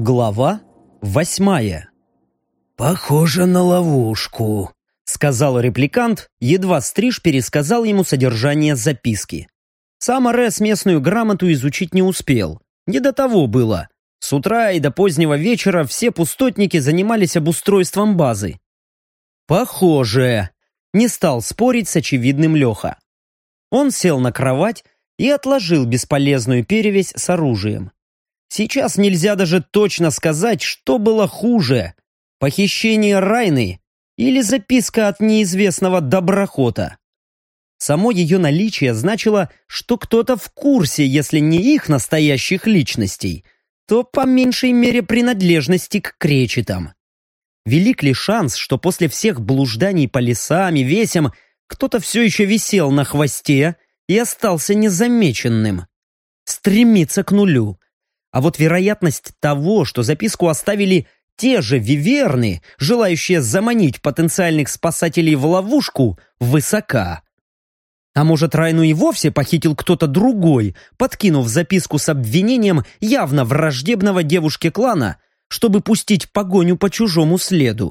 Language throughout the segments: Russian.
Глава 8. «Похоже на ловушку», — сказал репликант, едва Стриж пересказал ему содержание записки. Сам Арес местную грамоту изучить не успел. Не до того было. С утра и до позднего вечера все пустотники занимались обустройством базы. «Похоже», — не стал спорить с очевидным Леха. Он сел на кровать и отложил бесполезную перевязь с оружием. Сейчас нельзя даже точно сказать, что было хуже – похищение Райны или записка от неизвестного доброхота. Само ее наличие значило, что кто-то в курсе, если не их настоящих личностей, то по меньшей мере принадлежности к кречетам. Велик ли шанс, что после всех блужданий по лесам и весям кто-то все еще висел на хвосте и остался незамеченным? Стремится к нулю. А вот вероятность того, что записку оставили те же виверны, желающие заманить потенциальных спасателей в ловушку, высока. А может, Райну и вовсе похитил кто-то другой, подкинув записку с обвинением явно враждебного девушке клана, чтобы пустить погоню по чужому следу?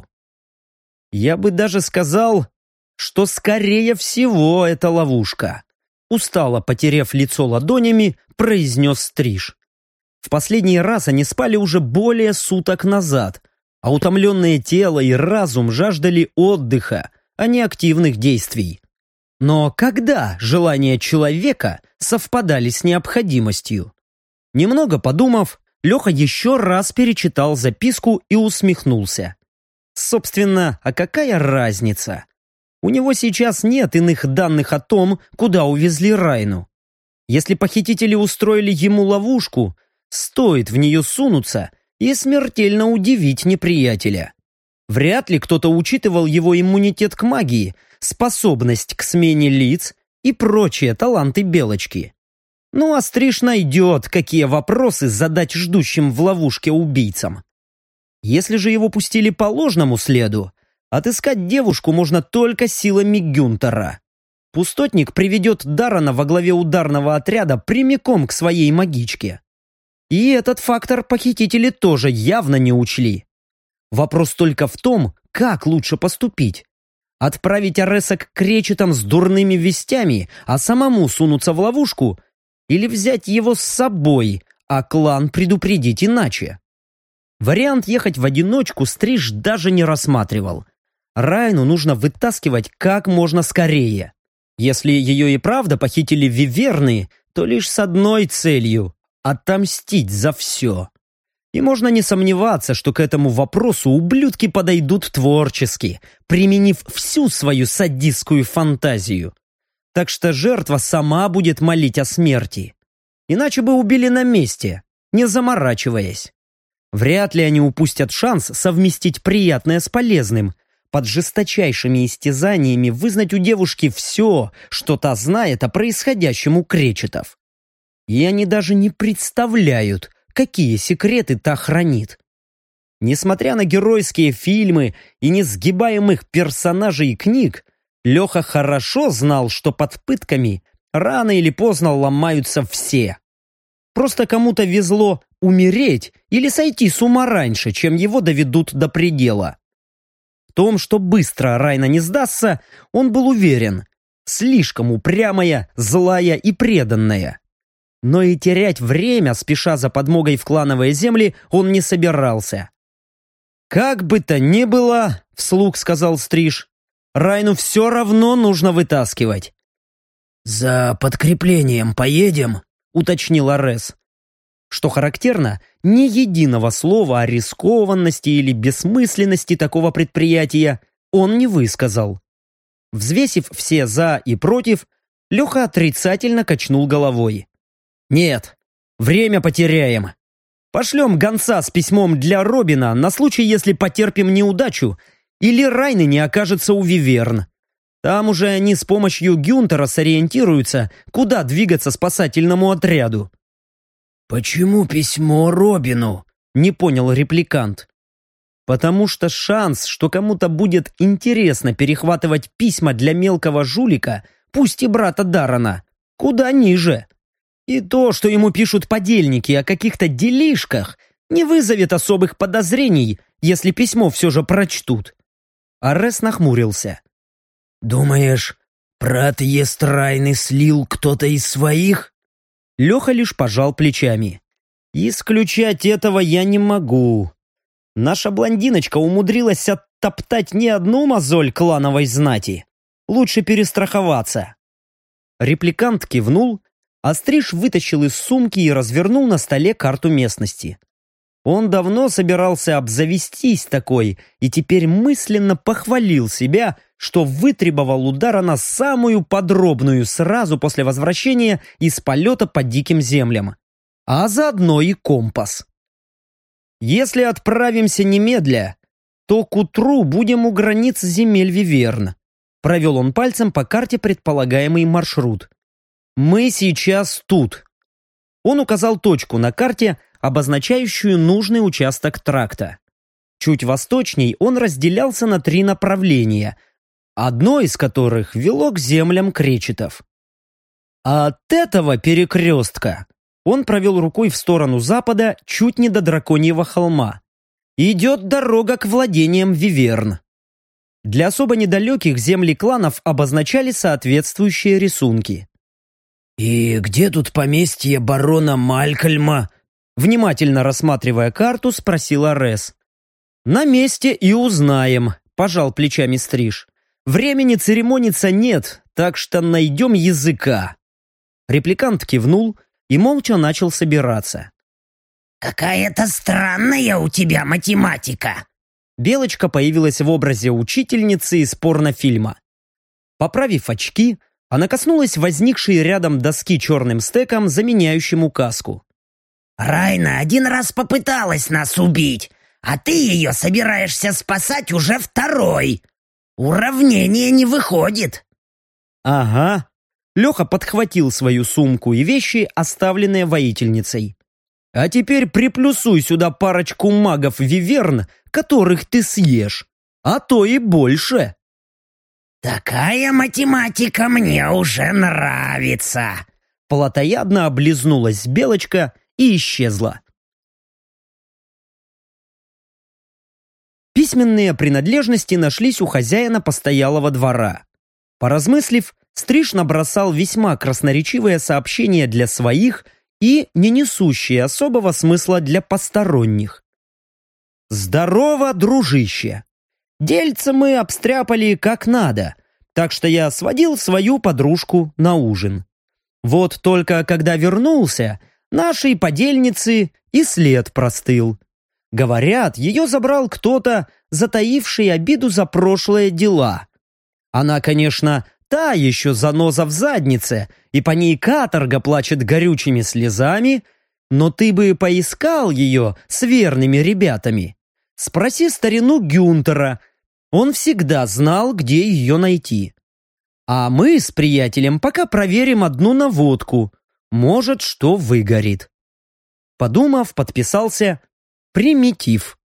Я бы даже сказал, что скорее всего это ловушка. Устало потеряв лицо ладонями, произнес Стриж. В последний раз они спали уже более суток назад, а утомленное тело и разум жаждали отдыха, а не активных действий. Но когда желания человека совпадали с необходимостью? Немного подумав, Леха еще раз перечитал записку и усмехнулся. Собственно, а какая разница? У него сейчас нет иных данных о том, куда увезли Райну. Если похитители устроили ему ловушку, стоит в нее сунуться и смертельно удивить неприятеля. Вряд ли кто-то учитывал его иммунитет к магии, способность к смене лиц и прочие таланты Белочки. Ну а Стриж найдет, какие вопросы задать ждущим в ловушке убийцам. Если же его пустили по ложному следу, отыскать девушку можно только силами Гюнтера. Пустотник приведет Даррена во главе ударного отряда прямиком к своей магичке. И этот фактор похитители тоже явно не учли. Вопрос только в том, как лучше поступить. Отправить Ареса к кречетам с дурными вестями, а самому сунуться в ловушку, или взять его с собой, а клан предупредить иначе. Вариант ехать в одиночку Стриж даже не рассматривал. Райну нужно вытаскивать как можно скорее. Если ее и правда похитили виверны, то лишь с одной целью – отомстить за все. И можно не сомневаться, что к этому вопросу ублюдки подойдут творчески, применив всю свою садистскую фантазию. Так что жертва сама будет молить о смерти. Иначе бы убили на месте, не заморачиваясь. Вряд ли они упустят шанс совместить приятное с полезным, под жесточайшими истязаниями вызнать у девушки все, что та знает о происходящем у кречетов. И они даже не представляют, какие секреты та хранит. Несмотря на геройские фильмы и несгибаемых персонажей книг, Леха хорошо знал, что под пытками рано или поздно ломаются все. Просто кому-то везло умереть или сойти с ума раньше, чем его доведут до предела. В том, что быстро Райна не сдастся, он был уверен. Слишком упрямая, злая и преданная. Но и терять время, спеша за подмогой в клановые земли, он не собирался. «Как бы то ни было, — вслух сказал Стриж, — Райну все равно нужно вытаскивать». «За подкреплением поедем?» — уточнил Арес. Что характерно, ни единого слова о рискованности или бессмысленности такого предприятия он не высказал. Взвесив все «за» и «против», Леха отрицательно качнул головой. «Нет, время потеряем. Пошлем гонца с письмом для Робина на случай, если потерпим неудачу или Райны не окажется у виверн. Там уже они с помощью Гюнтера сориентируются, куда двигаться спасательному отряду». «Почему письмо Робину?» — не понял репликант. «Потому что шанс, что кому-то будет интересно перехватывать письма для мелкого жулика, пусть и брата Даррена, куда ниже. И то, что ему пишут подельники о каких-то делишках, Не вызовет особых подозрений, если письмо все же прочтут. Арес нахмурился. «Думаешь, про отъезд Райны слил кто-то из своих?» Леха лишь пожал плечами. «Исключать этого я не могу. Наша блондиночка умудрилась оттоптать не одну мозоль клановой знати. Лучше перестраховаться». Репликант кивнул, а Стриж вытащил из сумки и развернул на столе карту местности. Он давно собирался обзавестись такой и теперь мысленно похвалил себя, что вытребовал удара на самую подробную сразу после возвращения из полета по диким землям, а заодно и компас. Если отправимся немедля, то к утру будем у границ земель Виверн. Провел он пальцем по карте предполагаемый маршрут. Мы сейчас тут. Он указал точку на карте, обозначающую нужный участок тракта. Чуть восточней он разделялся на 3 направления, одно из которых вело к землям кречетов. А от этого перекрестка он провел рукой в сторону запада, чуть не до Драконьего холма. Идет дорога к владениям Виверн. Для особо недалеких земли кланов обозначали соответствующие рисунки. «И где тут поместье барона Малькольма?» Внимательно рассматривая карту, спросил Арес. «На месте и узнаем», – пожал плечами Стриж. «Времени церемониться нет, так что найдем языка». Репликант кивнул и молча начал собираться. «Какая-то странная у тебя математика!» Белочка появилась в образе учительницы из порнофильма. Поправив очки, она коснулась возникшей рядом доски черным стеком, заменяющим указку. «Райна 1 раз попыталась нас убить, а ты ее собираешься спасать уже 2. Уравнение не выходит». «Ага». Леха подхватил свою сумку и вещи, оставленные воительницей. «А теперь приплюсуй сюда парочку магов Виверн, которых ты съешь, а то и больше». «Такая математика мне уже нравится!» Плотоядно облизнулась Белочка и исчезла. Письменные принадлежности нашлись у хозяина постоялого двора. Поразмыслив, Стриж набросал весьма красноречивое сообщение для своих и не несущее особого смысла для посторонних. «Здорово, дружище! Дельце мы обстряпали как надо, так что я сводил свою подружку на ужин. Вот только когда вернулся, нашей подельницы и след простыл. Говорят, ее забрал кто-то, затаивший обиду за прошлые дела. Она, конечно, та еще заноза в заднице, и по ней каторга плачет горючими слезами, но ты бы поискал ее с верными ребятами. Спроси старину Гюнтера, он всегда знал, где ее найти. А мы с приятелем пока проверим одну наводку, может, что выгорит». Подумав, подписался «Примитив».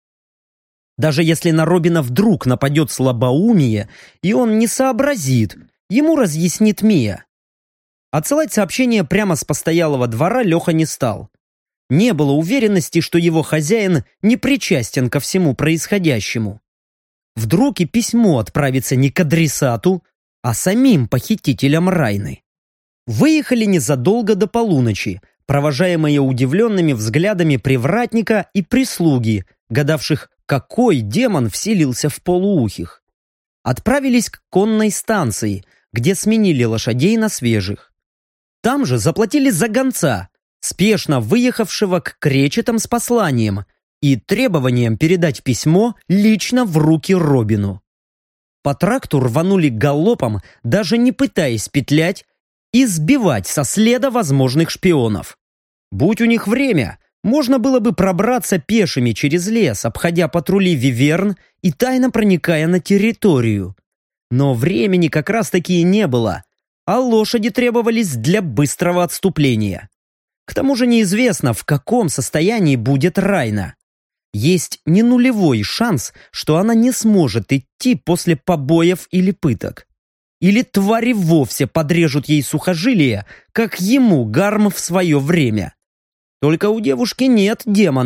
Даже если на Робина вдруг нападет слабоумие, и он не сообразит, ему разъяснит Мия. Отсылать сообщение прямо с постоялого двора Леха не стал. Не было уверенности, что его хозяин не причастен ко всему происходящему. Вдруг и письмо отправится не к адресату, а самим похитителям Райны. Выехали незадолго до полуночи, провожаемые удивленными взглядами привратника и прислуги, гадавших, какой демон вселился в полуухих. Отправились к конной станции, где сменили лошадей на свежих. Там же заплатили за гонца, спешно выехавшего к кречетам с посланием и требованием передать письмо лично в руки Робину. По тракту рванули галопом, даже не пытаясь петлять и сбивать со следа возможных шпионов. Будь у них время, можно было бы пробраться пешими через лес, обходя патрули Виверн и тайно проникая на территорию. Но времени как раз-таки и не было, а лошади требовались для быстрого отступления. К тому же неизвестно, в каком состоянии будет Райна. Есть не нулевой шанс, что она не сможет идти после побоев или пыток. Или твари вовсе подрежут ей сухожилия, как ему Гарм в свое время. Только у девушки нет демона,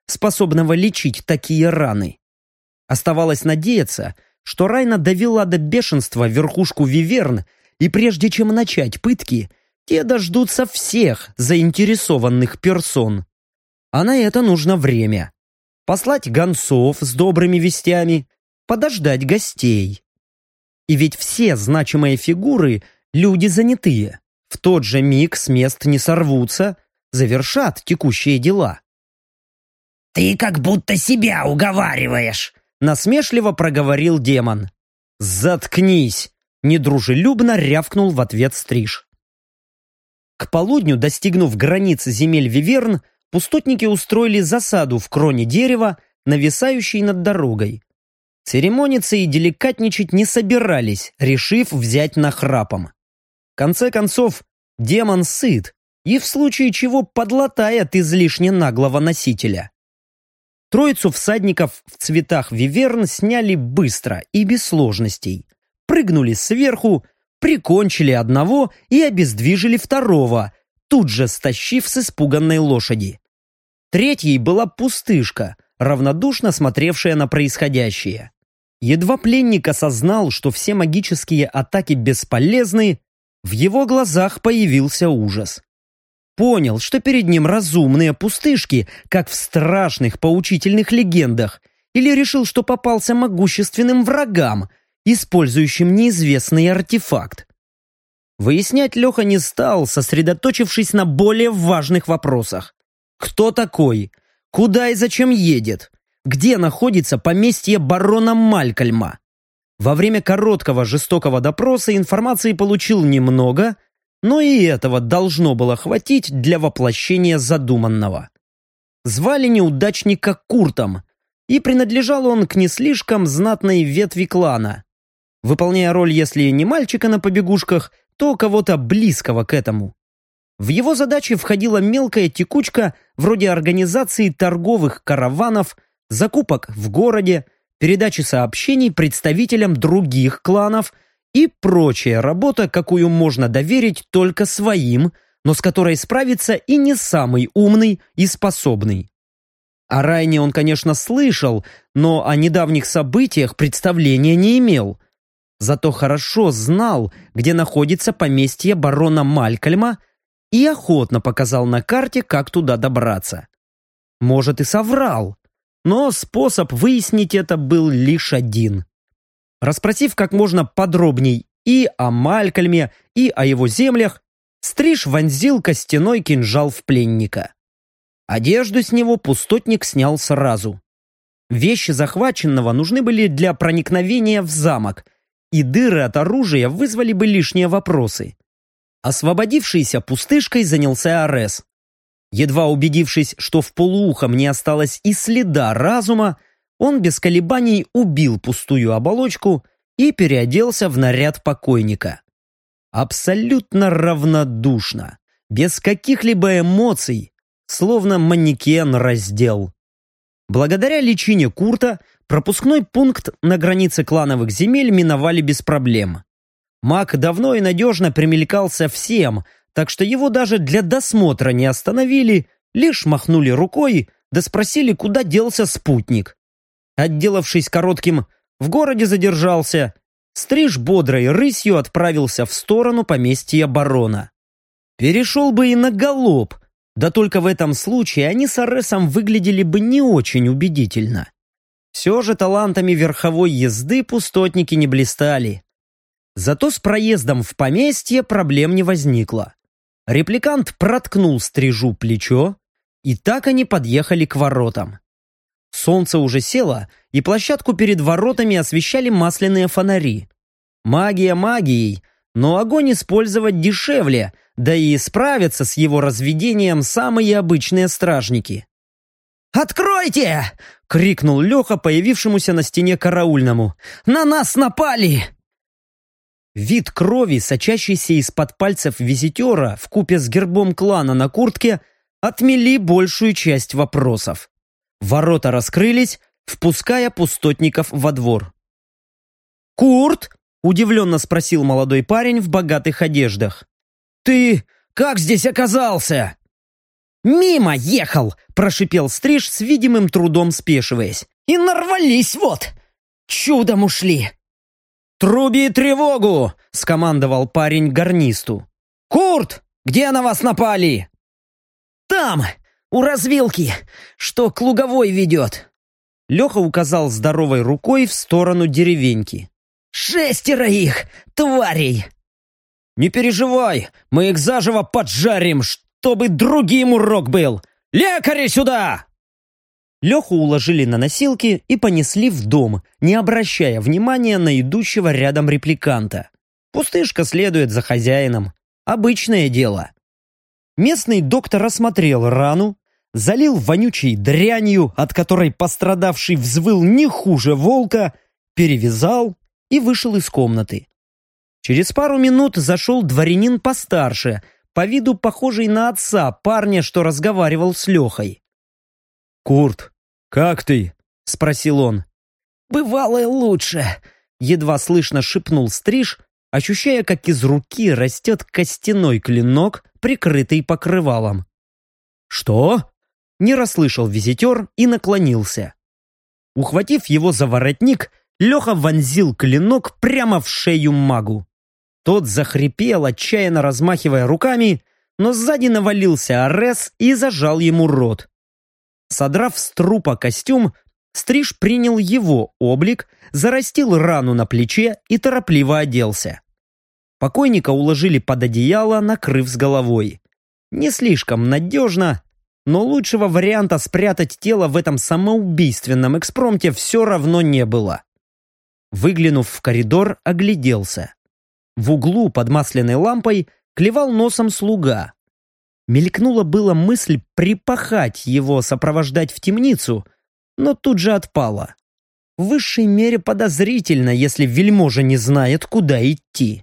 способного лечить такие раны. Оставалось надеяться, что Райна довела до бешенства верхушку виверн, и прежде чем начать пытки, те дождутся всех заинтересованных персон. А на это нужно время. Послать гонцов с добрыми вестями, подождать гостей. И ведь все значимые фигуры – люди занятые. В тот же миг с мест не сорвутся, завершат текущие дела. «Ты как будто себя уговариваешь», – насмешливо проговорил демон. «Заткнись!» – недружелюбно рявкнул в ответ Стриж. К полудню, достигнув границ земель виверн, пустотники устроили засаду в кроне дерева, нависающей над дорогой. Церемониться и деликатничать не собирались, решив взять нахрапом. В конце концов, демон сыт и в случае чего подлатает излишне наглого носителя. Троицу всадников в цветах виверн сняли быстро и без сложностей. Прыгнули сверху, прикончили одного и обездвижили второго, тут же стащив с испуганной лошади. Третьей была пустышка, равнодушно смотревшая на происходящее. Едва пленник осознал, что все магические атаки бесполезны, в его глазах появился ужас. Понял, что перед ним разумные пустышки, как в страшных поучительных легендах, или решил, что попался могущественным врагам, использующим неизвестный артефакт. Выяснять Леха не стал, сосредоточившись на более важных вопросах. Кто такой? Куда и зачем едет? Где находится поместье барона Малькольма? Во время короткого жестокого допроса информации получил немного, но и этого должно было хватить для воплощения задуманного. Звали неудачника Куртом, и принадлежал он к не слишком знатной ветви клана, выполняя роль, если не мальчика на побегушках, то кого-то близкого к этому. В его задачи входила мелкая текучка вроде организации торговых караванов, закупок в городе, передачи сообщений представителям других кланов и прочая работа, какую можно доверить только своим, но с которой справится и не самый умный и способный. О Райне он, конечно, слышал, но о недавних событиях представления не имел. Зато хорошо знал, где находится поместье барона Малькольма, и охотно показал на карте, как туда добраться. Может, и соврал, но способ выяснить это был лишь один. Расспросив как можно подробней и о Малькольме, и о его землях, Стриж вонзил костяной кинжал в пленника. Одежду с него пустотник снял сразу. Вещи захваченного нужны были для проникновения в замок, и дыры от оружия вызвали бы лишние вопросы. Освободившийся пустышкой занялся Арес. Едва убедившись, что в полуухом не осталось и следа разума, он без колебаний убил пустую оболочку и переоделся в наряд покойника. Абсолютно равнодушно, без каких-либо эмоций, словно манекен раздел. Благодаря личине Курта пропускной пункт на границе клановых земель миновали без проблем. Маг давно и надежно примелькался всем, так что его даже для досмотра не остановили, лишь махнули рукой, да спросили, куда делся спутник. Отделавшись коротким «в городе задержался», Стриж бодрой рысью отправился в сторону поместья барона. Перешел бы и на галоп, да только в этом случае они с Аресом выглядели бы не очень убедительно. Все же талантами верховой езды пустотники не блистали. Зато с проездом в поместье проблем не возникло. Репликант проткнул Стрижу плечо, и так они подъехали к воротам. Солнце уже село, и площадку перед воротами освещали масляные фонари. Магия магией, но огонь использовать дешевле, да и справятся с его разведением самые обычные стражники. «Откройте!» — крикнул Леха появившемуся на стене караульному. «На нас напали!» Вид крови, сочащейся из-под пальцев визитера вкупе с гербом клана на куртке, отмели большую часть вопросов. Ворота раскрылись, впуская пустотников во двор. «Курт?» — удивленно спросил молодой парень в богатых одеждах. «Ты как здесь оказался?» «Мимо ехал!» – прошипел Стриж с видимым трудом спешиваясь. «И нарвались вот! Чудом ушли!» «Труби тревогу!» – скомандовал парень гарнисту. «Курт, где на вас напали?» «Там, у развилки, что к луговой ведет!» Леха указал здоровой рукой в сторону деревеньки. 6 их, тварей!» «Не переживай, мы их заживо поджарим, чтобы другим урок был! Лекаря сюда!» Леху уложили на носилки и понесли в дом, не обращая внимания на идущего рядом репликанта. Пустышка следует за хозяином. Обычное дело. Местный доктор осмотрел рану, залил вонючей дрянью, от которой пострадавший взвыл не хуже волка, перевязал и вышел из комнаты. Через пару минут зашел дворянин постарше, по виду похожий на отца парня, что разговаривал с Лехой. «Курт, как ты?» – спросил он. «Бывало лучше», — едва слышно шепнул Стриж, ощущая, как из руки растет костяной клинок, прикрытый покрывалом. «Что?» – не расслышал визитер и наклонился. Ухватив его за воротник, Леха вонзил клинок прямо в шею магу. Тот захрипел, отчаянно размахивая руками, но сзади навалился Арес и зажал ему рот. Содрав с трупа костюм, Стриж принял его облик, зарастил рану на плече и торопливо оделся. Покойника уложили под одеяло, накрыв с головой. Не слишком надежно, но лучшего варианта спрятать тело в этом самоубийственном экспромте все равно не было. Выглянув в коридор, огляделся. В углу под масляной лампой клевал носом слуга. Мелькнула была мысль припахать его, сопровождать в темницу, но тут же отпала. В высшей мере подозрительно, если вельможа не знает, куда идти.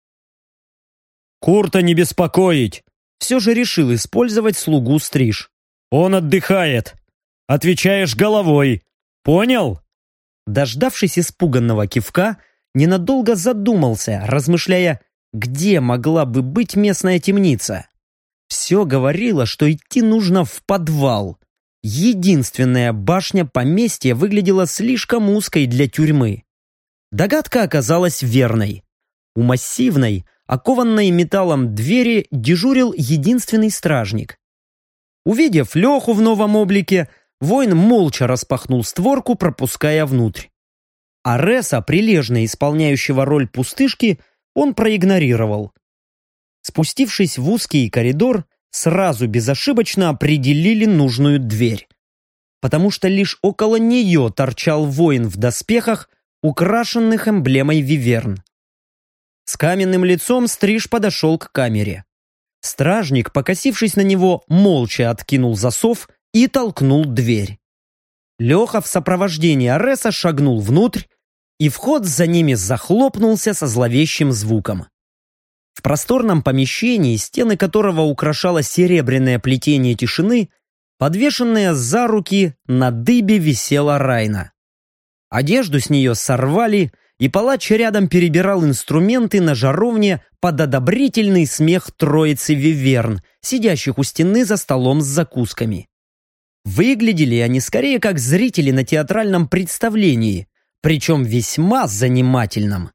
«Курта не беспокоить!» Все же решил использовать слугу Стриж. «Он отдыхает! Отвечаешь головой! Понял?» Дождавшись испуганного кивка, ненадолго задумался, размышляя, где могла бы быть местная темница. Все говорило, что идти нужно в подвал. Единственная башня поместья выглядела слишком узкой для тюрьмы. Догадка оказалась верной. У массивной, окованной металлом двери дежурил единственный стражник. Увидев Леху в новом облике, воин молча распахнул створку, пропуская внутрь. Ареса, прилежно исполняющего роль пустышки, он проигнорировал. Спустившись в узкий коридор, сразу безошибочно определили нужную дверь. Потому что лишь около нее торчал воин в доспехах, украшенных эмблемой виверн. С каменным лицом Стриж подошел к камере. Стражник, покосившись на него, молча откинул засов и толкнул дверь. Леха в сопровождении Ареса шагнул внутрь, и вход за ними захлопнулся со зловещим звуком. В просторном помещении, стены которого украшало серебряное плетение тишины, подвешенная за руки на дыбе висела Райна. Одежду с нее сорвали, и палач рядом перебирал инструменты на жаровне под одобрительный смех троицы виверн, сидящих у стены за столом с закусками. Выглядели они скорее как зрители на театральном представлении, причем весьма занимательном.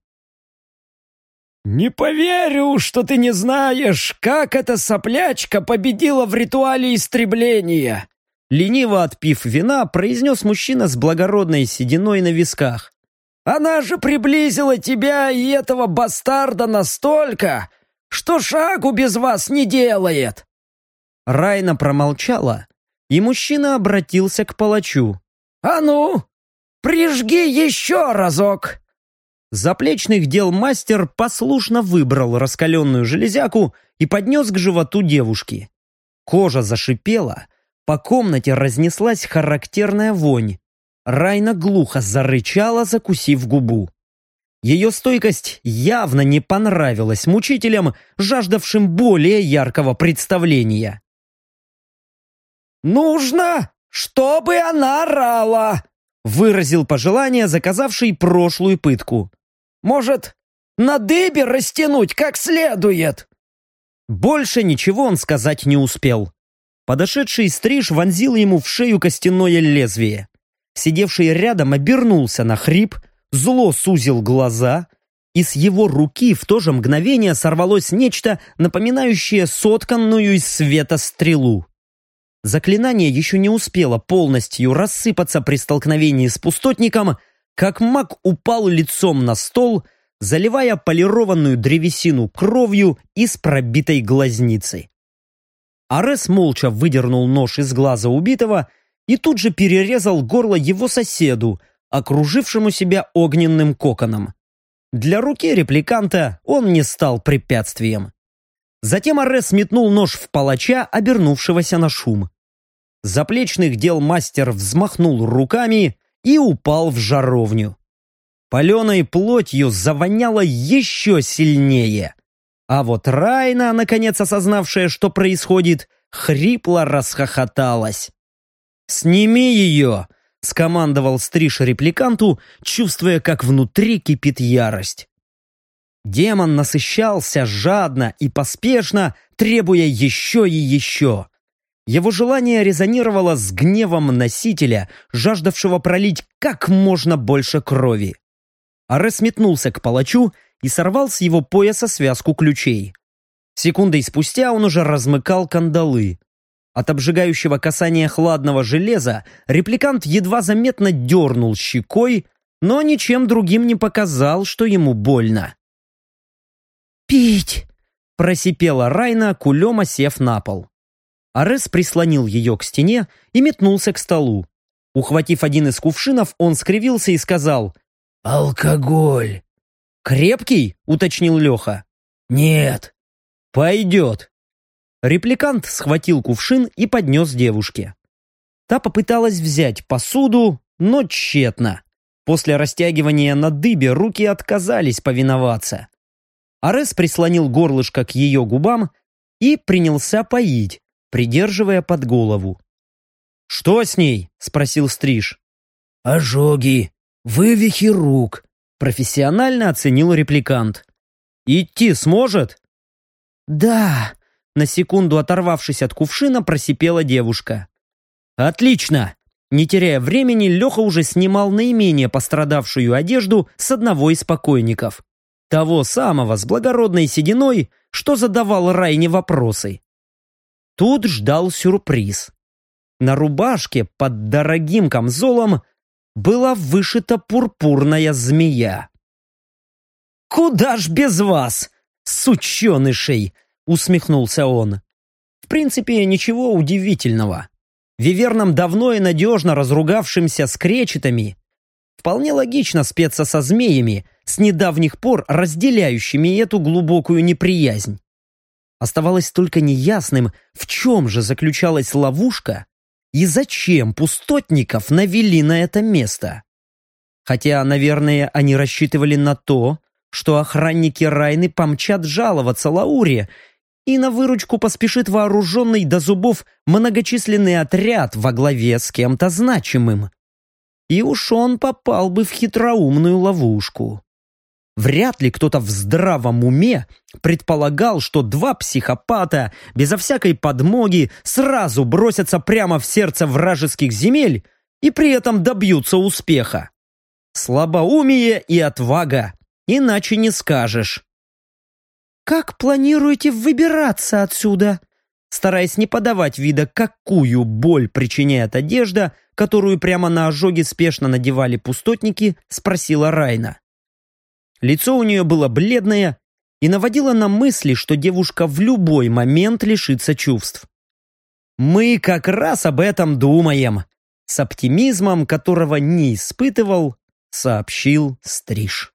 «Не поверю, что ты не знаешь, как эта соплячка победила в ритуале истребления!» Лениво отпив вина, произнес мужчина с благородной сединой на висках. «Она же приблизила тебя и этого бастарда настолько, что шагу без вас не делает!» Райна промолчала, и мужчина обратился к палачу. «А ну, прижги еще разок!» Заплечных дел мастер послушно выбрал раскаленную железяку и поднес к животу девушки. Кожа зашипела, по комнате разнеслась характерная вонь. Райна глухо зарычала, закусив губу. Ее стойкость явно не понравилась мучителям, жаждавшим более яркого представления. «Нужно, чтобы она орала!» — выразил пожелание, заказавший прошлую пытку. «Может, на дыбе растянуть как следует?» Больше ничего он сказать не успел. Подошедший стриж вонзил ему в шею костяное лезвие. Сидевший рядом обернулся на хрип, зло сузил глаза, и с его руки в то же мгновение сорвалось нечто, напоминающее сотканную из света стрелу. Заклинание еще не успело полностью рассыпаться при столкновении с пустотником, как маг упал лицом на стол, заливая полированную древесину кровью из пробитой глазницы. Арес молча выдернул нож из глаза убитого и тут же перерезал горло его соседу, окружившему себя огненным коконом. Для руки репликанта он не стал препятствием. Затем Арес метнул нож в палача, обернувшегося на шум. Заплечных дел мастер взмахнул руками и упал в жаровню. Паленой плотью завоняло еще сильнее. А вот Райна, наконец осознавшая, что происходит, хрипло расхохоталась. «Сними ее!» — скомандовал стриж репликанту, чувствуя, как внутри кипит ярость. Демон насыщался жадно и поспешно, требуя еще и еще. Его желание резонировало с гневом носителя, жаждавшего пролить как можно больше крови. Арес метнулся к палачу и сорвал с его пояса связку ключей. Секундой спустя он уже размыкал кандалы. От обжигающего касания хладного железа репликант едва заметно дернул щекой, но ничем другим не показал, что ему больно. «Пить!» – просипела Райна, кулема сев на пол. Арес прислонил ее к стене и метнулся к столу. Ухватив один из кувшинов, он скривился и сказал: «Алкоголь». «Крепкий?» — уточнил Леха. «Нет». «Пойдет». Репликант схватил кувшин и поднес девушке. Та попыталась взять посуду, но тщетно. После растягивания на дыбе руки отказались повиноваться. Арес прислонил горлышко к ее губам и принялся поить, придерживая под голову. «Что с ней?» — спросил стриж. «Ожоги, вывихи рук», — профессионально оценил репликант. «Идти сможет?» «Да», — на секунду оторвавшись от кувшина, просипела девушка. «Отлично!» Не теряя времени, Леха уже снимал наименее пострадавшую одежду с одного из покойников. Того самого с благородной сединой, что задавал Райне вопросы. Тут ждал сюрприз. На рубашке под дорогим камзолом была вышита пурпурная змея. «Куда ж без вас, сученышей!» — усмехнулся он. В принципе, ничего удивительного. Вивернам давно и надежно разругавшимся с кречетами вполне логично спеться со змеями, с недавних пор разделяющими эту глубокую неприязнь. Оставалось только неясным, в чем же заключалась ловушка и зачем пустотников навели на это место. Хотя, наверное, они рассчитывали на то, что охранники Райны помчат жаловаться Лауре, и на выручку поспешит вооруженный до зубов многочисленный отряд во главе с кем-то значимым. И уж он попал бы в хитроумную ловушку. Вряд ли кто-то в здравом уме предполагал, что два психопата безо всякой подмоги сразу бросятся прямо в сердце вражеских земель и при этом добьются успеха. Слабоумие и отвага, иначе не скажешь. «Как планируете выбираться отсюда?» Стараясь не подавать вида, какую боль причиняет одежда, которую прямо на ожоги спешно надевали пустотники, спросила Райна. Лицо у нее было бледное и наводило на мысли, что девушка в любой момент лишится чувств. «Мы как раз об этом думаем», — с оптимизмом, которого не испытывал, сообщил стриж.